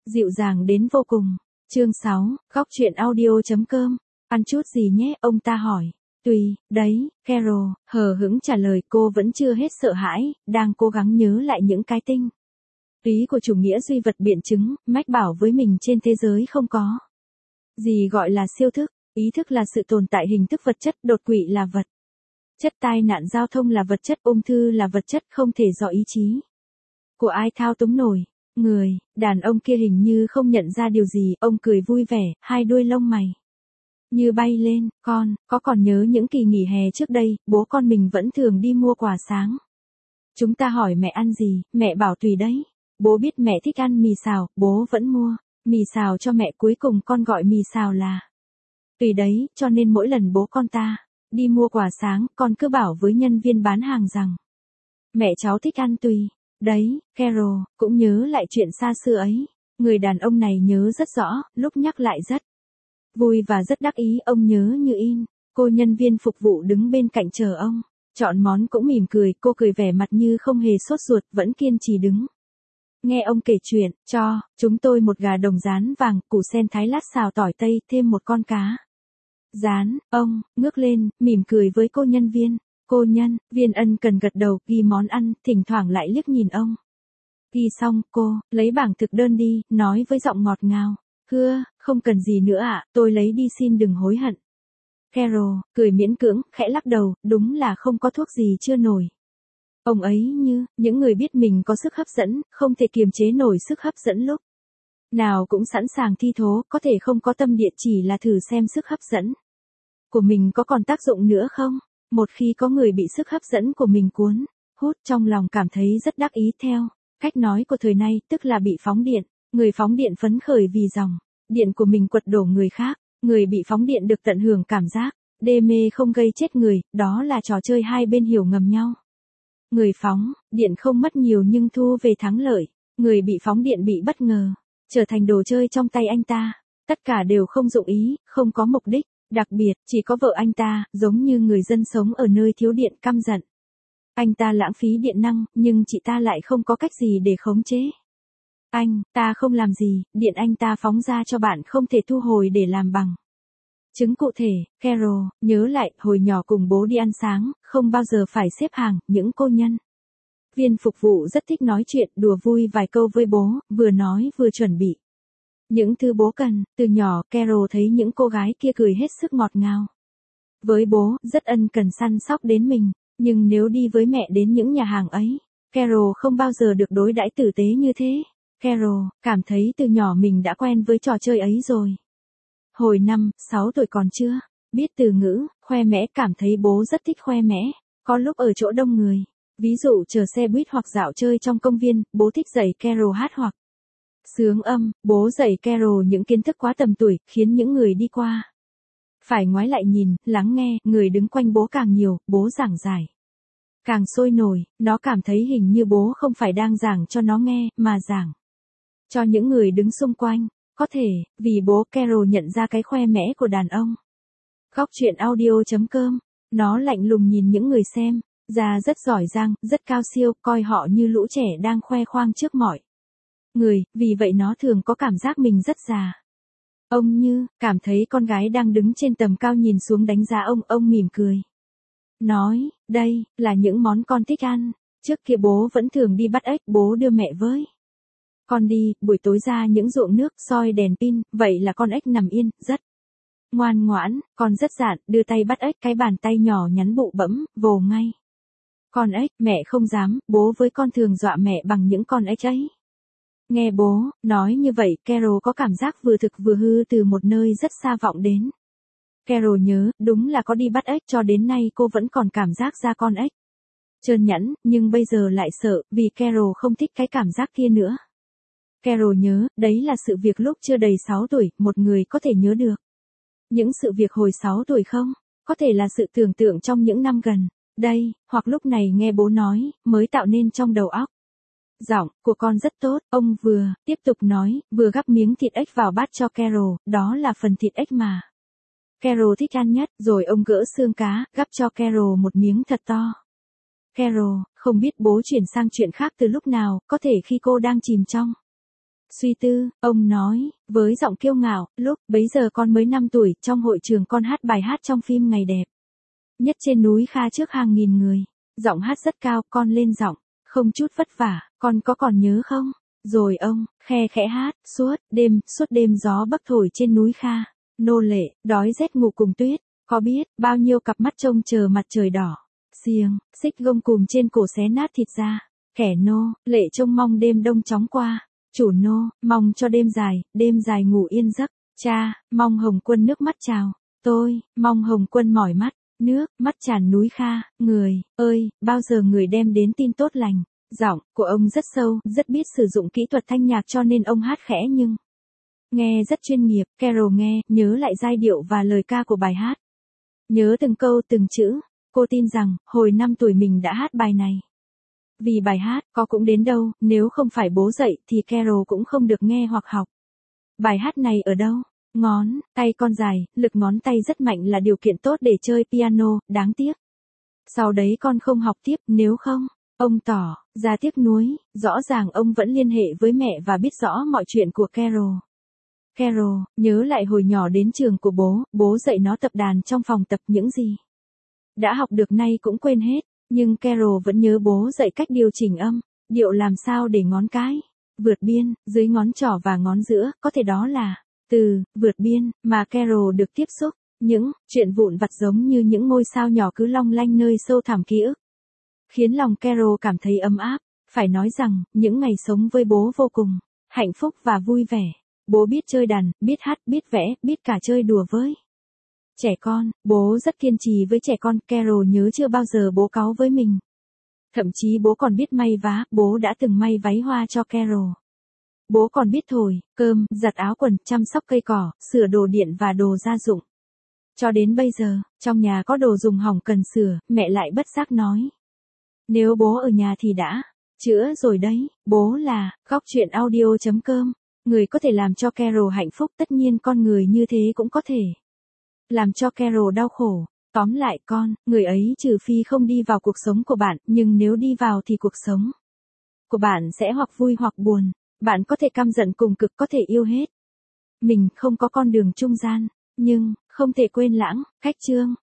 dịu dàng đến vô cùng. Chương 6, góc truyện audio.com. Ăn chút gì nhé, ông ta hỏi. Tùy, đấy, Carol, hờ hững trả lời. Cô vẫn chưa hết sợ hãi, đang cố gắng nhớ lại những cái tinh túy của chủ nghĩa duy vật biện chứng, mách bảo với mình trên thế giới không có gì gọi là siêu thức, ý thức là sự tồn tại hình thức vật chất, đột quỵ là vật chất, tai nạn giao thông là vật chất, ung thư là vật chất không thể do ý chí của ai thao túng nổi. Người đàn ông kia hình như không nhận ra điều gì, ông cười vui vẻ, hai đuôi lông mày như bay lên. Con, còn nhớ những kỳ nghỉ hè trước đây, bố con mình vẫn thường đi mua quà sáng. Chúng ta hỏi mẹ ăn gì, mẹ bảo tùy đấy. Bố biết mẹ thích ăn mì xào, bố vẫn mua mì xào cho mẹ, cuối cùng con gọi mì xào là tùy đấy, cho nên mỗi lần bố con ta đi mua quà sáng, con cứ bảo với nhân viên bán hàng rằng mẹ cháu thích ăn tùy. Đấy, Carol cũng nhớ lại chuyện xa xưa ấy. Người đàn ông này nhớ rất rõ, lúc nhắc lại rất vui và rất đắc ý, ông nhớ như in. Cô nhân viên phục vụ đứng bên cạnh chờ ông chọn món cũng mỉm cười, cô cười vẻ mặt như không hề sốt ruột, vẫn kiên trì đứng nghe ông kể chuyện. Cho chúng tôi một gà đồng rán vàng, củ sen thái lát xào tỏi tây, thêm một con cá rán. Ông ngước lên, mỉm cười với cô nhân viên. Cô nhân viên ân cần gật đầu, ghi món ăn, thỉnh thoảng lại liếc nhìn ông. Ghi xong, cô lấy bảng thực đơn đi, nói với giọng ngọt ngào. Hưa, không cần gì nữa ạ, tôi lấy đi, xin đừng hối hận. Carol cười miễn cưỡng, khẽ lắc đầu, đúng là không có thuốc gì chưa nổi. Ông ấy như những người biết mình có sức hấp dẫn, không thể kiềm chế nổi sức hấp dẫn lúc nào cũng sẵn sàng thi thố, có thể không có tâm địa, chỉ là thử xem sức hấp dẫn của mình có còn tác dụng nữa không. Một khi có người bị sức hấp dẫn của mình cuốn hút, trong lòng cảm thấy rất đắc ý. Theo cách nói của thời nay, tức là bị phóng điện. Người phóng điện phấn khởi vì dòng điện của mình quật đổ người khác. Người bị phóng điện được tận hưởng cảm giác đê mê không gây chết người, đó là trò chơi hai bên hiểu ngầm nhau. Người phóng điện không mất nhiều nhưng thu về thắng lợi. Người bị phóng điện bị bất ngờ trở thành đồ chơi trong tay anh ta. Tất cả đều không dụng ý, không có mục đích đặc biệt, chỉ có vợ anh ta, giống như người dân sống ở nơi thiếu điện, căm giận anh ta lãng phí điện năng, nhưng chị ta lại không có cách gì để khống chế anh ta không làm gì. Điện anh ta phóng ra cho bạn không thể thu hồi để làm bằng chứng cụ thể. Carol nhớ lại, hồi nhỏ cùng bố đi ăn sáng, không bao giờ phải xếp hàng. Những cô nhân viên phục vụ rất thích nói chuyện, đùa vui vài câu với bố, vừa nói vừa chuẩn bị những thứ bố cần. Từ nhỏ, Carol thấy những cô gái kia cười hết sức ngọt ngào với bố, rất ân cần săn sóc đến mình. Nhưng nếu đi với mẹ đến những nhà hàng ấy, Carol không bao giờ được đối đãi tử tế như thế. Carol cảm thấy từ nhỏ mình đã quen với trò chơi ấy rồi. Hồi 5-6 tuổi còn chưa biết từ ngữ khoe mẽ, cảm thấy bố rất thích khoe mẽ. Có lúc ở chỗ đông người, ví dụ chờ xe buýt hoặc dạo chơi trong công viên, bố thích dạy Carol hát hoặc xướng âm. Bố dạy Carol những kiến thức quá tầm tuổi, khiến những người đi qua phải ngoái lại nhìn, lắng nghe. Người đứng quanh bố càng nhiều, bố giảng giải càng sôi nổi. Nó cảm thấy hình như bố không phải đang giảng cho nó nghe, mà giảng cho những người đứng xung quanh. Có thể, vì bố, Carol nhận ra cái khoe mẽ của đàn ông. Góc truyện audio.com. Nó lạnh lùng nhìn những người xem, già rất giỏi giang, rất cao siêu, coi họ như lũ trẻ đang khoe khoang trước mọi người, vì vậy nó thường có cảm giác mình rất già. Ông như cảm thấy con gái đang đứng trên tầm cao nhìn xuống đánh giá ông mỉm cười. Nói, đây là những món con thích ăn. Trước kia bố vẫn thường đi bắt ếch, bố đưa mẹ với con đi, buổi tối ra những ruộng nước, soi đèn pin, vậy là con ếch nằm yên, rất ngoan ngoãn, con rất dạn, đưa tay bắt ếch, cái bàn tay nhỏ nhắn bụ bẫm, vồ ngay con ếch. Mẹ không dám, bố với con thường dọa mẹ bằng những con ếch ấy. Nghe bố nói như vậy, Carol có cảm giác vừa thực vừa hư từ một nơi rất xa vọng đến. Carol nhớ, đúng là có đi bắt ếch, cho đến nay cô vẫn còn cảm giác da con ếch trơn nhẵn, nhưng bây giờ lại sợ, vì Carol không thích cái cảm giác kia nữa. Carol nhớ, đấy là sự việc lúc chưa đầy 6 tuổi, một người có thể nhớ được những sự việc hồi 6 tuổi không? Có thể là sự tưởng tượng trong những năm gần đây, hoặc lúc này nghe bố nói, mới tạo nên trong đầu óc. Giọng của con rất tốt, ông vừa tiếp tục nói, vừa gắp miếng thịt ếch vào bát cho Carol, đó là phần thịt ếch mà Carol thích ăn nhất. Rồi ông gỡ xương cá, gắp cho Carol một miếng thật to. Carol không biết bố chuyển sang chuyện khác từ lúc nào, có thể khi cô đang chìm trong Suy tư, ông nói, với giọng kiêu ngạo, lúc bấy giờ con mới 5 tuổi, trong hội trường con hát bài hát trong phim Ngày đẹp. Nhất trên núi Kha trước hàng nghìn người. Giọng hát rất cao, con lên giọng, không chút vất vả, con có còn nhớ không? Rồi ông, khe khẽ hát, suốt đêm gió bấc thổi trên núi Kha. Nô lệ, đói rét ngủ cùng tuyết, có biết, bao nhiêu cặp mắt trông chờ mặt trời đỏ. Xiềng, xích gông cùm trên cổ xé nát thịt ra. Kẻ nô, lệ trông mong đêm đông chóng qua. Chủ nô, mong cho đêm dài ngủ yên giấc. Cha, mong Hồng Quân nước mắt trào. Tôi, mong Hồng Quân mỏi mắt. Nước, mắt tràn núi Kha, người, ơi, bao giờ người đem đến tin tốt lành. Giọng của ông rất sâu, rất biết sử dụng kỹ thuật thanh nhạc cho nên ông hát khẽ nhưng nghe rất chuyên nghiệp. Carol nghe, nhớ lại giai điệu và lời ca của bài hát. Nhớ từng câu từng chữ. Cô tin rằng, hồi 5 tuổi mình đã hát bài này. Vì bài hát, có cũng đến đâu, nếu không phải bố dạy thì Carol cũng không được nghe hoặc học. Bài hát này ở đâu? Ngón tay con dài, lực ngón tay rất mạnh là điều kiện tốt để chơi piano, đáng tiếc. Sau đấy con không học tiếp, nếu không, ông tỏ ra tiếc nuối, rõ ràng ông vẫn liên hệ với mẹ và biết rõ mọi chuyện của Carol. Carol, nhớ lại hồi nhỏ đến trường của bố dạy nó tập đàn trong phòng tập những gì đã học được nay cũng quên hết, nhưng Carol vẫn nhớ bố dạy cách điều chỉnh âm, điệu làm sao để ngón cái vượt biên, dưới ngón trỏ và ngón giữa, có thể đó là từ vượt biên mà Carol được tiếp xúc, những chuyện vụn vặt giống như những ngôi sao nhỏ cứ long lanh nơi sâu thẳm ký ức, khiến lòng Carol cảm thấy ấm áp. Phải nói rằng, những ngày sống với bố vô cùng hạnh phúc và vui vẻ. Bố biết chơi đàn, biết hát, biết vẽ, biết cả chơi đùa với trẻ con. Bố rất kiên trì với trẻ con. Carol nhớ chưa bao giờ bố cáu với mình. Thậm chí bố còn biết may vá, bố đã từng may váy hoa cho Carol. Bố còn biết thổi cơm, giặt áo quần, chăm sóc cây cỏ, sửa đồ điện và đồ gia dụng. Cho đến bây giờ, trong nhà có đồ dùng hỏng cần sửa, mẹ lại bất giác nói. Nếu bố ở nhà thì đã chữa rồi đấy. Bố là góc chuyện audio.com. Người có thể làm cho Carol hạnh phúc, tất nhiên con người như thế cũng có thể làm cho Carol đau khổ. Tóm lại con, người ấy trừ phi không đi vào cuộc sống của bạn, nhưng nếu đi vào thì cuộc sống của bạn sẽ hoặc vui hoặc buồn. Bạn có thể căm giận cùng cực, có thể yêu hết. Mình không có con đường trung gian, nhưng không thể quên lãng cách chương.